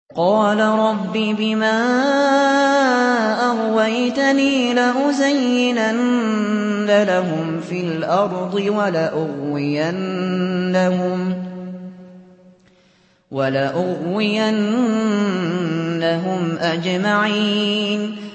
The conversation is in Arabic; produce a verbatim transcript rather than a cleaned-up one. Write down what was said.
قَالَ رَبِّ بِمَا أَغْوَيْتَنِي لَأُزَيِّنَنَّ لَهُمْ فِي الْأَرْضِ وَلَأُغْوِيَنَّهُمْ أَجْمَعِينَ